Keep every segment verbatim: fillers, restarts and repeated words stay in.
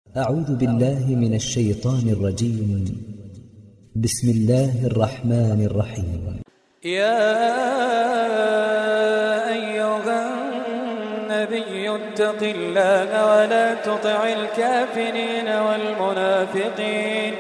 أعوذ بالله من الشيطان الرجيم. بسم الله الرحمن الرحيم. يا أيها النبي اتق الله ولا تطع الكافرين والمنافقين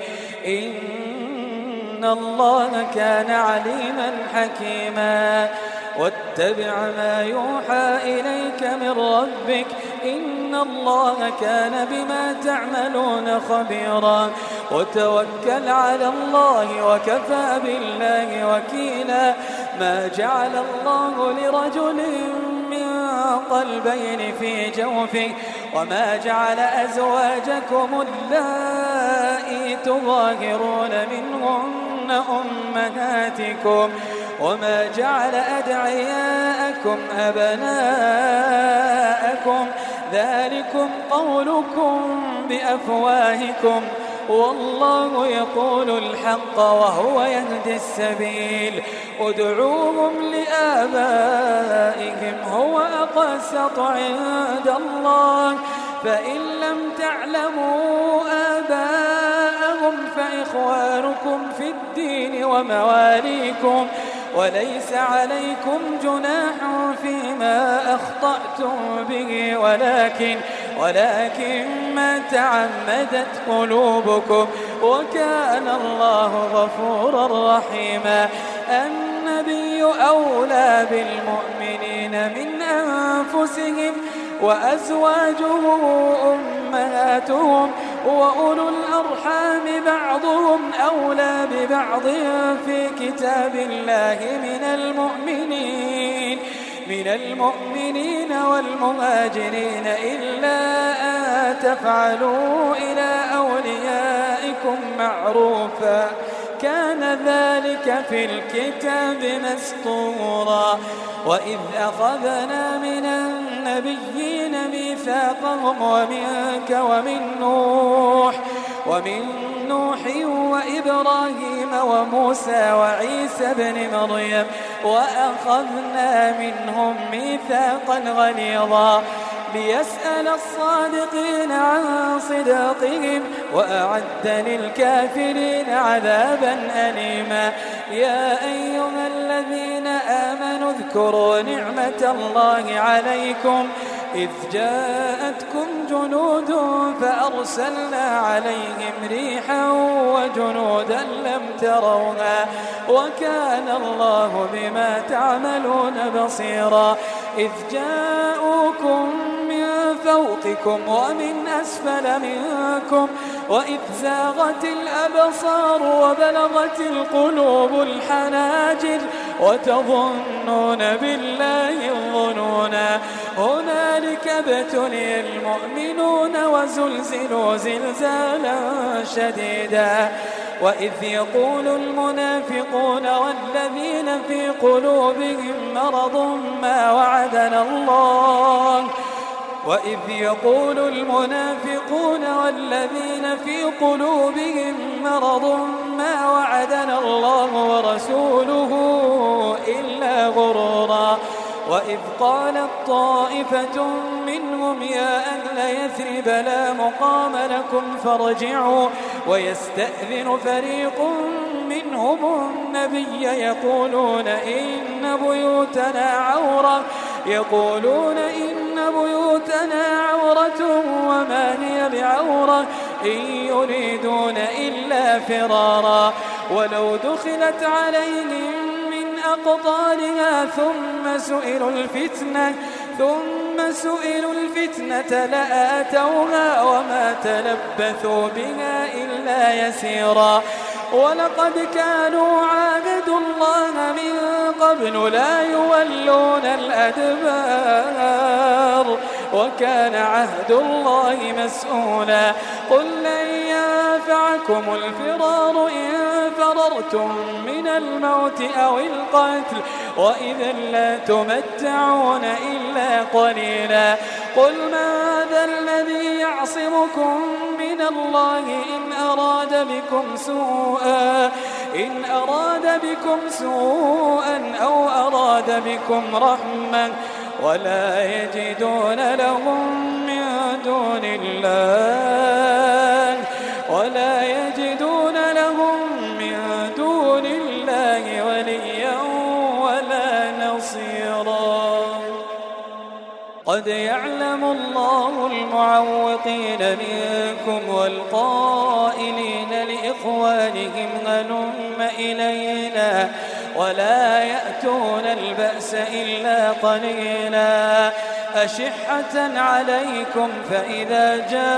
إن الله كان عليما حكيما واتبع ما يوحى إليك من ربك إن الله كان بما تعملون خبيرا وتوكل على الله وكفى بالله وكيلا ما جعل الله لرجل من قلبين في جوفه وما جعل أزواجكم اللائي تظاهرون منهن أمهاتكم وما جعل أدعياءكم أبناءكم ذلكم قولكم بأفواهكم والله يقول الحق وهو يهدي السبيل ادعوهم لآبائهم هو أقسط عند الله فإن لم تعلموا آباءهم فإخوانكم في الدين ومواليكم وليس عليكم جناح فيما أخطأتم به ولكن ولكن ما تعمدت قلوبكم وكان الله غفورا رحيما النبي أولى بالمؤمنين من أنفسهم وأزواجه أمهاتهم وأولو الأرحام بعضهم أولى ببعض في كتاب الله من المؤمنين من المؤمنين والمهاجرين إلا أن تفعلوا إلى أوليائكم معروفا كان ذلك في الكتاب مسطورا وإذ أخذنا من النبيين ميثاقهم ومنك ومن نوح ومن نوح وإبراهيم وموسى وعيسى بن مريم وأخذنا منهم ميثاقا غليظا ليسأل الصادقين عن صداقهم وأعد للكافرين عذابا أليما يا أيها الذين آمنوا اذكروا نعمة الله عليكم إذ جاءتكم جنود فأرسلنا عليهم ريحا وجنودا لم تروها وكان الله بما تعملون بصيرا إذ جاءوكم من فوقكم ومن أسفل منكم وإذ زاغت الأبصار وبلغت القلوب الحناجر وتظنون بالله الظنونا هنالك ابتلي المؤمنون وزلزلوا زلزالا شديدا وإذ يقول المنافقون والذين في قلوبهم مرض ما وعدنا الله وإذ يقول المنافقون والذين في قلوبهم مرض ما وعدنا الله ورسوله إلا غرورا وإذ قالت طائفة منهم يا أهل يثرب لا مقام لكم فارجعوا ويستأذن فريق منهم النبي يقولون إن بيوتنا عورة يقولون إن بيوتنا عورة وما هي بعورة إن يريدون إلا فرارا ولو دخلت عليهم من أقطارها ثم سئلوا الفتنة ثم سئلوا الفتنة لآتوها وما تلبثوا بها إلا يسيرا ولقد كانوا عاهدوا الله من قبل لا يولون الأدبار وكان عهد الله مسؤولا قل لن ينفعكم الفرار إن فررتم من الموت أو القتل وإذا لا تمتعون إلا قليلا قل ماذا الذي يعصمكم من الله إن أراد بكم سوءا إن أراد بكم سوءا أو أراد بكم رحمة ولا يجدون لهم من دون الله قد يعلم الله المعوقين منكم والقائلين لإخوانهم هلم إلينا ولا يأتون البأس إلا قليلا أشحة عليكم فإذا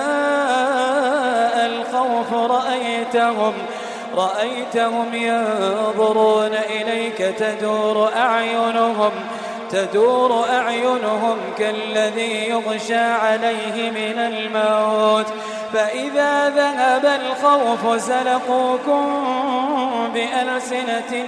جاء الخوف رأيتهم رأيتهم ينظرون إليك تدور أعينهم تدور أعينهم كالذي يغشى عليه من الموت فإذا ذهب الخوف سلقوكم بألسنة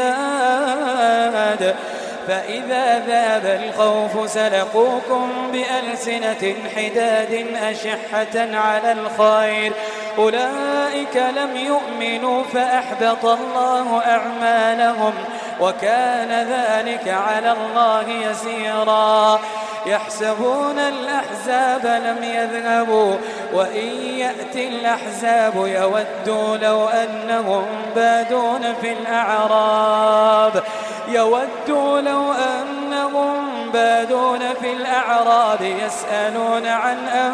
حداد فإذا ذهب الخوف سلقوكم بألسنة حداد أشحة على الخير أولئك لم يؤمنوا فأحبط الله أعمالهم وكان ذلك على الله يسيرا يحسبون الأحزاب لم يذهبوا وإن يأتي الأحزاب يودوا لو أنهم بادون في الأعراب يودوا لو أنهم بادون في الأعراب يسألون عن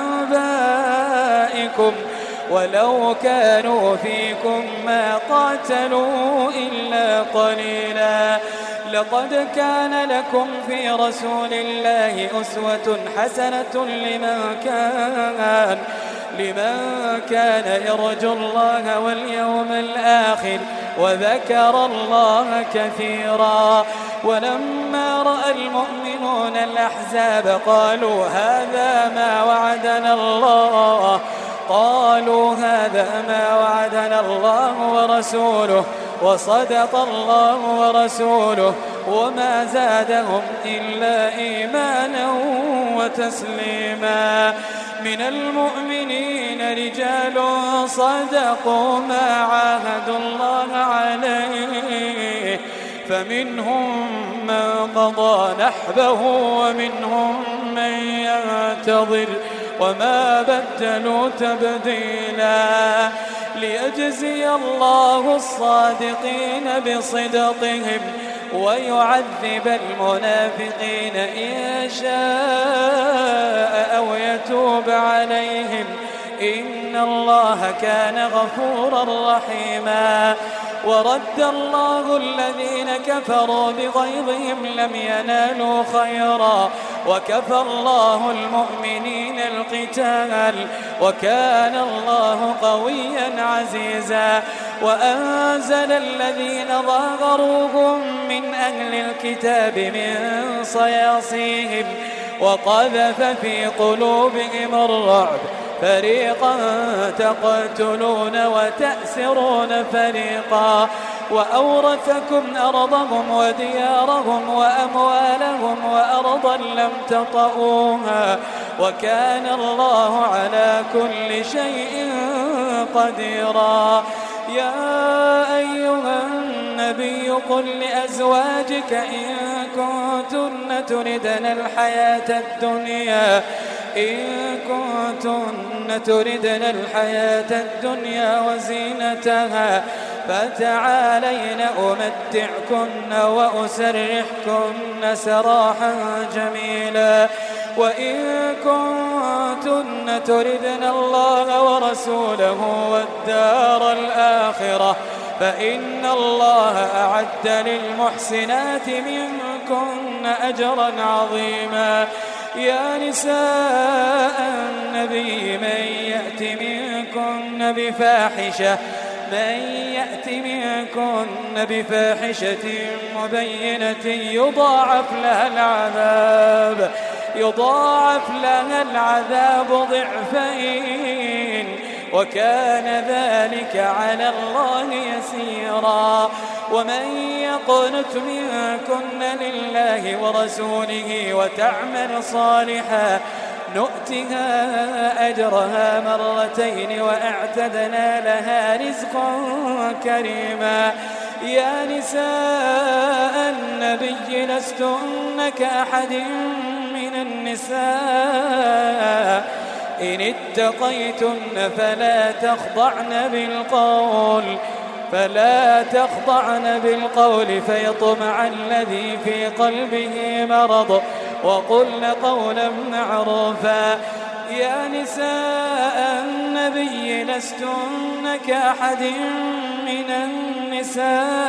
أنبائكم ولو كانوا فيكم ما قاتلوا إلا قليلا لقد كان لكم في رسول الله أسوة حسنة لمن كان لمن كان يرجو الله واليوم الآخر وذكر الله كثيرا ولما رأى المؤمنون الأحزاب قالوا هذا ما وعدنا الله قالوا هذا ما وعدنا الله ورسوله وصدق الله ورسوله وما زادهم إلا إيمانا وتسليما من المؤمنين رجال صدقوا ما عاهدوا الله عليه فمنهم من قضى نحبه ومنهم من ينتظر وما بدلوا تبديلا ليجزي الله الصادقين بصدقهم ويعذب المنافقين إن شاء أو يتوب عليهم إن الله كان غفورا رحيما ورد الله الذين كفروا بغيظهم لم ينالوا خيرا وكفى الله المؤمنين القتال وكان الله قويا عزيزا وأنزل الذين ظاهروهم من أهل الكتاب من صياصيهم وقذف في قلوبهم الرعب فريقا تقتلون وتأسرون فريقا وأورثكم أرضهم وديارهم وأموالهم وأرضا لم تطئوها وكان الله على كل شيء قديرا يا أيها النبي قل لأزواجك إن كنتن تردن الحياة الدنيا إن كنتن تردن الحياة الدنيا وزينتها فتعالين أمتعكن وأسرحكن سراحا جميلا وإن كنتن تردن الله ورسوله والدار الآخرة فإن الله أعد للمحسنات منكن أجرا عظيما يا نساء النبي من يأت منكن بفاحشة من يأت منكن بفاحشة مبينة يضاعف لها العذاب يضاعف لها العذاب ضعفين وكان ذلك على الله يسيرا ومن يقنت منكن لله ورسوله وتعمل صالحا نؤتها أجرها مرتين وأعتدنا لها رزقا كريما يا نساء النبي لستن كأحد من النساء إن اتقيتن فلا تخضعن بالقول فلا تخضعن بالقول فيطمع الذي في قلبه مرض وقلن قولا معروفا. يا نساء النبي لستن كأحد من النساء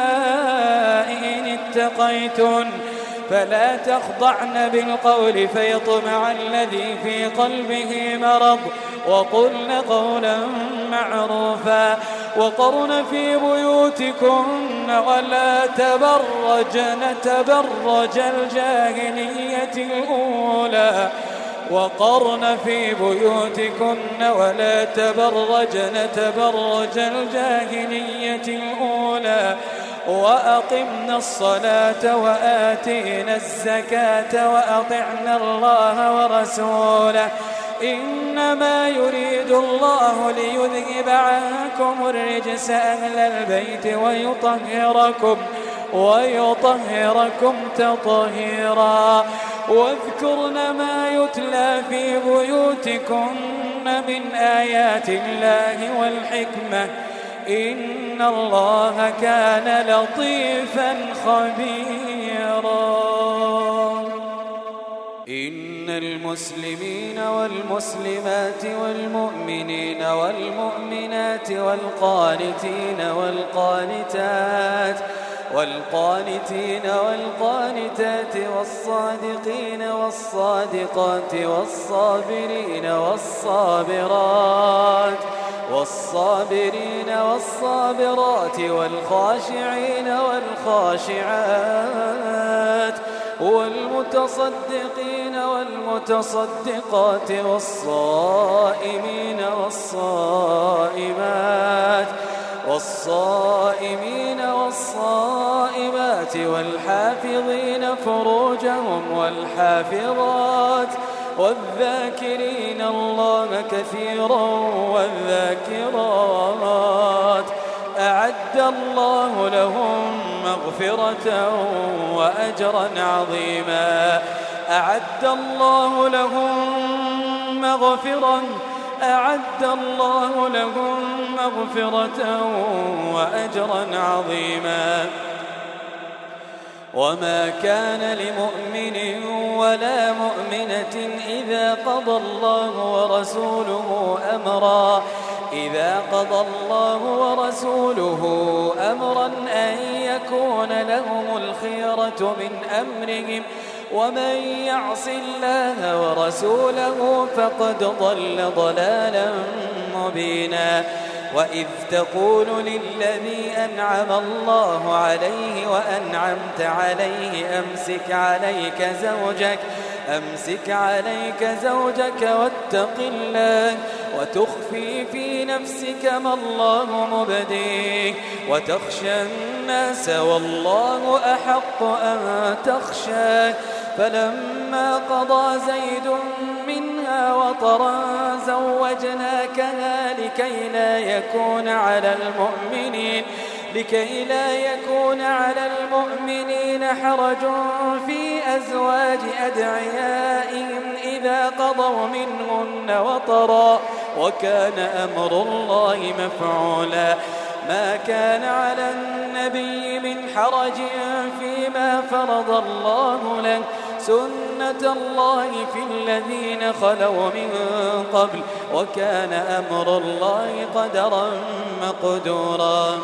إن اتقيتن فلا تخضعن بالقول فيطمع الذي في قلبه مرض وقلن قولا معروفا. وقرن في بيوتكن ولا تبرجن تبرج الجاهلية الأولى وقرن في بيوتكن ولا تبرجن تبرج الجاهلية الأولى وأقمنا الصلاة وآتينا الزكاة وأطعنا الله ورسوله إنما يريد الله ليذهب عنكم الرجس أهل البيت ويطهركم ويطهركم تطهيرا. واذكرن ما يتلى في بيوتكن من آيات الله والحكمة إن الله كان لطيفا خبيرا. إن المسلمين والمسلمات والمؤمنين والمؤمنات والقانتين والقانتات والقانتين والقانتات والصادقين والصادقات والصابرين والصابرات والصابرين والصابرات والخاشعين والخاشعات والمتصدقين والمتصدقات والصائمين والصائمات والصائمين والصائمات والحافظين فروجهم والحافظات والذاكرين الله كثيرا والذاكرات أعد الله لهم مغفرة وأجرا عظيما. أعد الله لهم مغفرة أعد الله لهم مغفرة وأجرا عظيما. وما كان لمؤمن ولا مؤمنة إذا قضى الله ورسوله أمرا إذا قضى الله ورسوله أمرا أن يكون لهم الخيرة من أمرهم ومن يعص الله ورسوله فقد ضل ضلالا مبينا. وإذ تقول للذي أنعم الله عليه وأنعمت عليه أمسك عليك زوجك أمسك عليك زوجك واتق الله وتخفي في نفسك ما الله مبديه وتخشى الناس والله أحق أن تخشاه. فلما قضى زيد منها وطرا زوجناكها لكي لا يكون على المؤمنين لكي لا يكون على المؤمنين حرج في أزواج أدعيائهم إذا قضوا منهن وطرا وكان أمر الله مفعولا. ما كان على النبي من حرج فيما فرض الله له سنة الله في الذين خلوا من قبل وكان أمر الله قدرا مقدورا.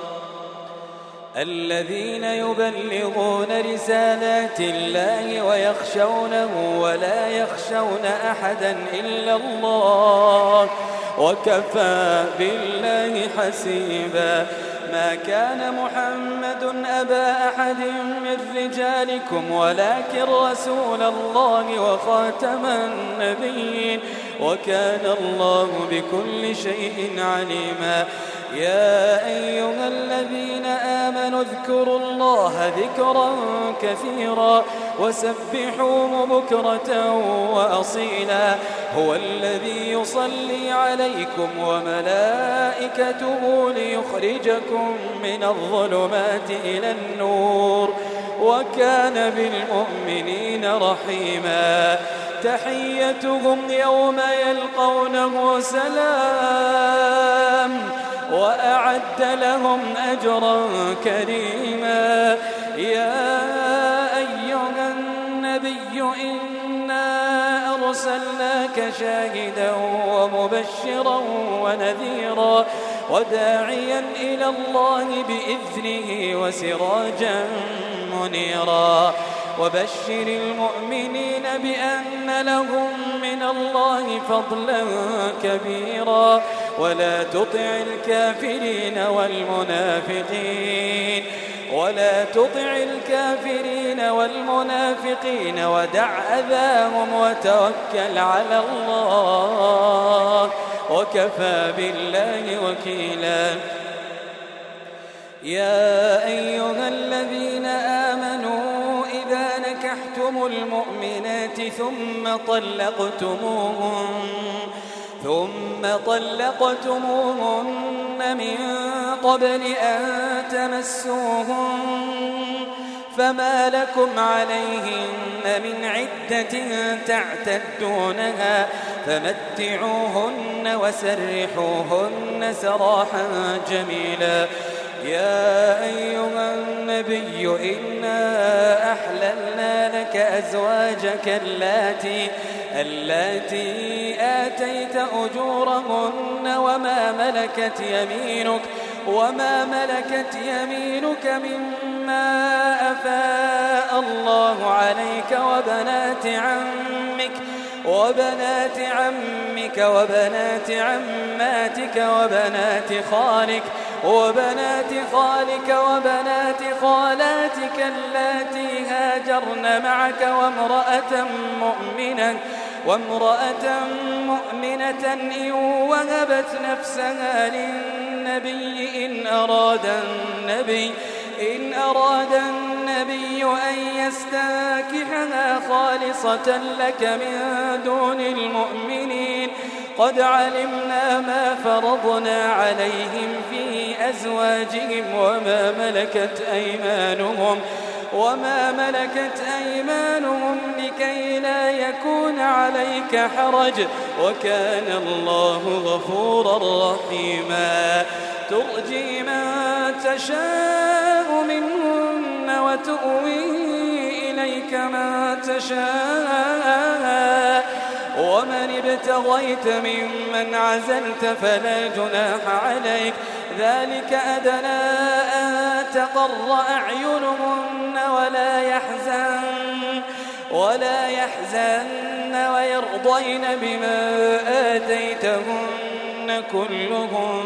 الذين يبلغون رسالات الله ويخشونه ولا يخشون أحدا إلا الله وكفى بالله حسيبا. ما كان محمد أبا أحد من رجالكم ولكن رسول الله وخاتم النبيين وكان الله بكل شيء عليما. يا أيها الذين آمنوا اذكروا الله ذكرا كثيرا وسبحوه بكرة وأصيلا. هو الذي يصلي عليكم وملائكته ليخرجكم من الظلمات إلى النور وكان بالمؤمنين رحيما. تحيتهم يوم يلقونه سلام وأعد لهم أجرا كريما. يا أيها النبي إن أرسلناك شاهدا ومبشرا ونذيرا وداعيا إلى الله بإذنه وسراجا منيرا وبشر المؤمنين بأن لهم من الله فضلا كبيرا ولا تطع الكافرين والمنافقين ولا تطع الكافرين والمنافقين ودع أذاهم وتوكل على الله وكفى بالله وكيلا. يا أيها الذين آمنوا إذا نكحتم المؤمنات ثم طلقتموهن ثم طلقتموهن من قبل أن تمسوهن فما لكم عليهن من عدة تعتدونها فمتعوهن وسرحوهن سراحا جميلا. يا أيها النبي إنا أحللنا لك أزواجك اللاتي اللاتي آتيت أجورهن وما ملكت يمينك وما ملكت يمينك مما أفاء الله عليك وبنات عمك وبنات عمك وبنات عماتك وبنات خالك وبنات خالك وبنات خالاتك اللاتي هاجرن معك وامرأة مؤمنة وامرأة مؤمنة إن وهبت نفسها للنبي إن أراد النبي إن أراد النبي أن يستنكحها خالصة لك من دون المؤمنين قد علمنا ما فرضنا عليهم في أزواجهم وما ملكت أيمانهم وما ملكت أيمانهم لكي لا يكون عليك حرج وكان الله غفورا رحيما. ترجي من تشاء منهن وتؤوي إليك من تشاء ومن ابتغيت ممن عزلت فلا جناح عليك ذلك أدنى أن تقر أعينهن ولا يحزن ولا يحزن ويرضين بما آتيتهن كلهن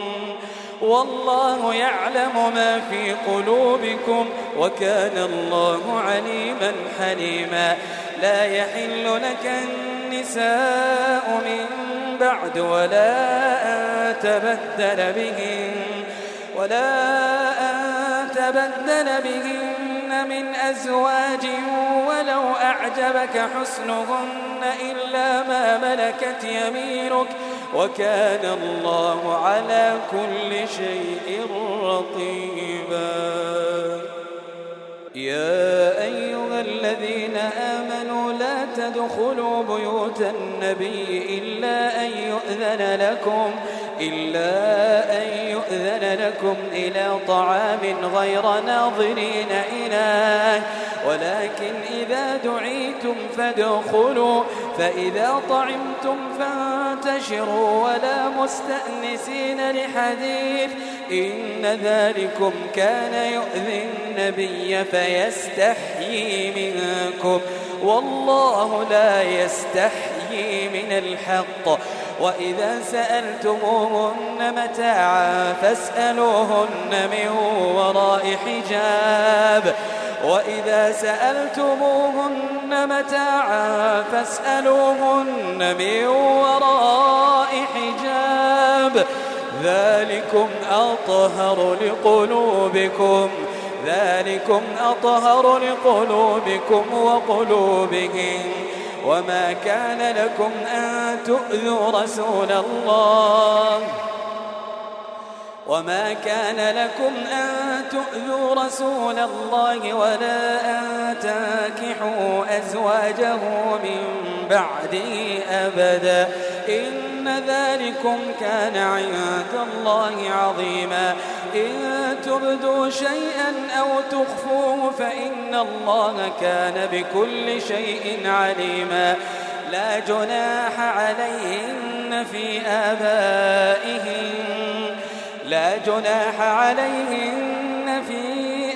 والله يعلم ما في قلوبكم وكان الله عليما حليما. لا يحل لك النساء من بعد ولا أن تبدل بهن ولا أن تبدل بهن من أزواج ولو أعجبك حسنهن إلا ما ملكت يمينك وكان الله على كل شيء رقيبا. يا أيها الذين آمنوا لا تدخلوا بيوت النبي إلا أن يؤذن لكم إلا أن يؤذن لكم إلى طعام غير ناظرين إناه ولكن إذا دعيتم فادخلوا فإذا طعمتم فانتشروا ولا مستأنسين لحديث إن ذلكم كان يؤذي النبي فيستحيي منكم والله لا يستحيي من الحق. وإذا سألتموهن متاعا فاسألوهن من وراء حجاب وإذا سألتموهن متاعا فاسألوهن من وراء حجاب ذلكم أطهر لقلوبكم ذلكم أطهر لقلوبكم وقلوبهم. وما كان لكم أن تؤذوا رسول الله وما كان لكم أن تؤذوا رسول الله ولا أن تنكحوا أزواجه من بعده أبدا إن ذلكم كان عند الله عظيما. إن تبدوا شيئا أو تخفوه فإن الله كان بكل شيء عليما. لا جناح عليهن في آبائهن لا جناح عليهن في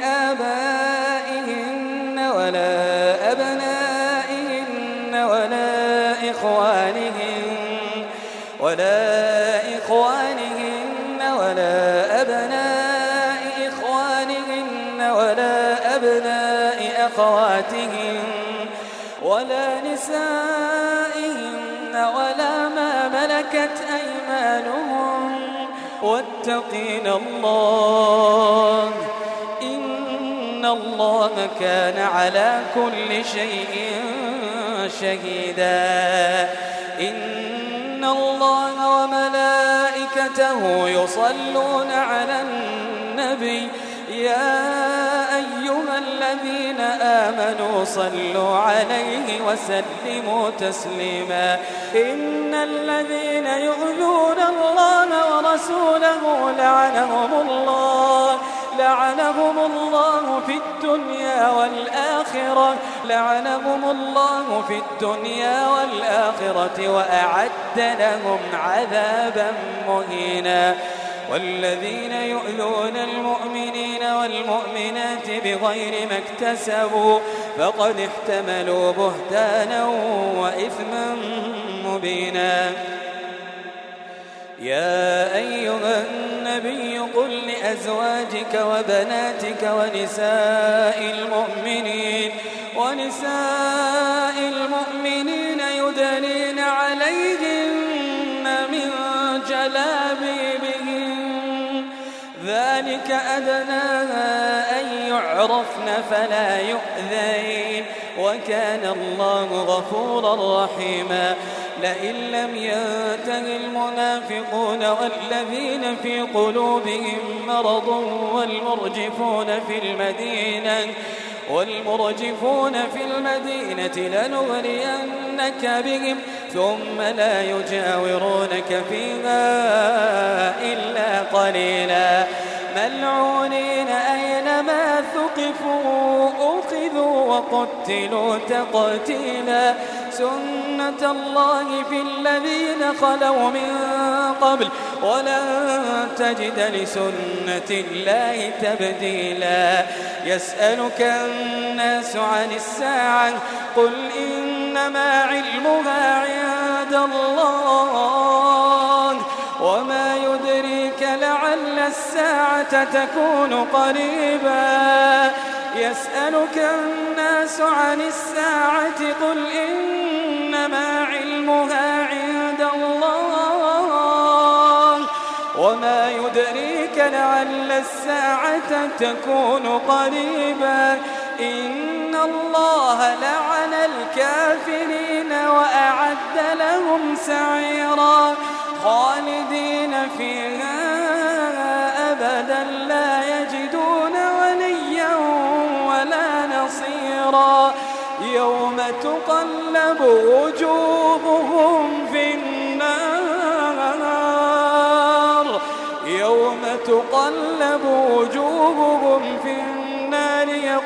آبائهن ولا أبنائهن ولا إخوانهن ولا إخوانهن ولا أبناء إخوانهن ولا أبناء أخواتهن ولا نسائهن ولا ما ملكت أيمانهم واتقين الله إن الله كان على كل شيء شهيدا إن الله وملائكته يصلون على النبي يا أيها الذين آمنوا صلوا عليه وسلموا تسليما إن الذين يؤذون الله ورسوله لعنهم الله لعنهم الله في الدنيا والآخرة لعنهم الله في الدنيا والآخرة وأعد لهم عذابا مهينا والذين يؤذون المؤمنين والمؤمنات بغير ما اكتسبوا فقد احتملوا بهتانا وإثما مبينا يا أيها النبي قل لأزواجك وبناتك ونساء المؤمنين ونساء المؤمنين يدنين عليهن من جلابيبهن ذلك أدنى أن يعرفن فلا يؤذين وكان الله غفورا رحيما لئن لم ينته المنافقون والذين في قلوبهم مرض والمرجفون في المدينة والمرجفون في المدينة لنغرينك بهم ثم لا يجاورونك فيها إلا قليلا ملعونين أينما ثقفوا أخذوا وقتلوا تقتيلا سنة الله في الذين خلوا من قبل ولن تجد لسنة الله تبديلا يسألك الناس عن الساعة قل إنما علمها عند الله وما يدريك لعل الساعة تكون قريبا يسألك الناس عن الساعة قل إنما علمها عند الله وما يدريك لعل الساعة تكون قريبا إن الله لعن الكافرين وأعد لهم سعيرا خالدين فيها أبدا لا يجدون وليا ولا نصيرا يوم تقلب وجوههم في النار يوم تقلب وجوههم في النار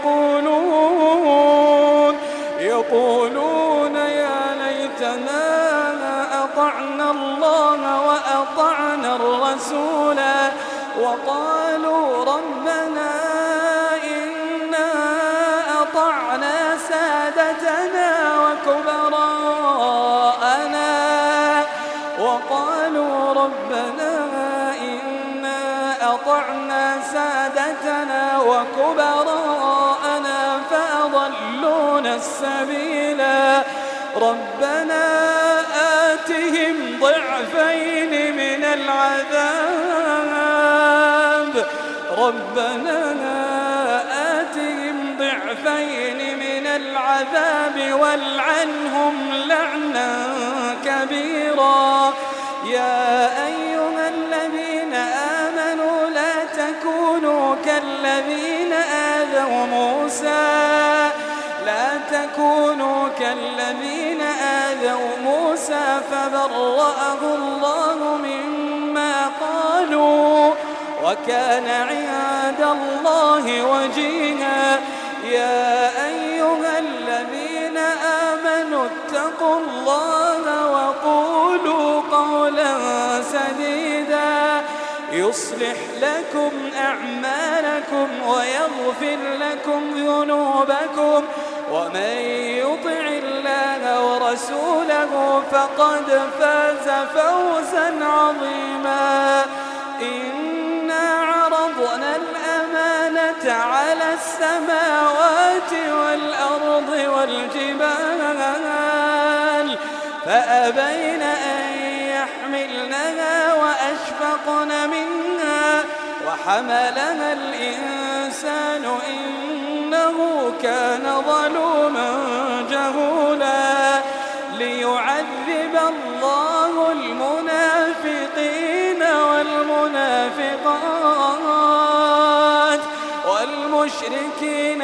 يقولون يقولون يا ليتنا أطعنا الله وأطعنا الرسولا وقالوا ربنا إنا أطعنا سادتنا وكبراءنا وقالوا ربنا إنا أطعنا سادتنا وكبراءنا فأضلونا السبيلا ربنا آتهم ضعفين من العذاب ربنا آتهم ضعفين من العذاب والعنهم لعنا كبيرا يا أيها الذين آمنوا لا تكونوا كالذين آذوا موسى لا تكونوا كالذين آذوا موسى فبرأه الله مما قالوا وكان عند الله وجيها يا أيها الذين آمنوا اتقوا واتقوا الله وقولوا قولا سديدا يصلح لكم أعمالكم ويغفر لكم ذنوبكم ومن يطع الله ورسوله فقد فاز فوزا عظيما إنا عرضنا الأمانة على السماوات والأرض والجبال فأبين أن يحملنها وأشفقن منها وحملها الإنسان إنه كان ظلوما جهولا ليعذب الله المنافقين والمنافقات والمشركين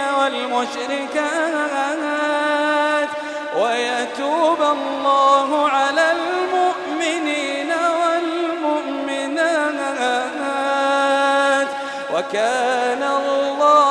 والمشركات ويتوب الله على المؤمنين والمؤمنات وكان الله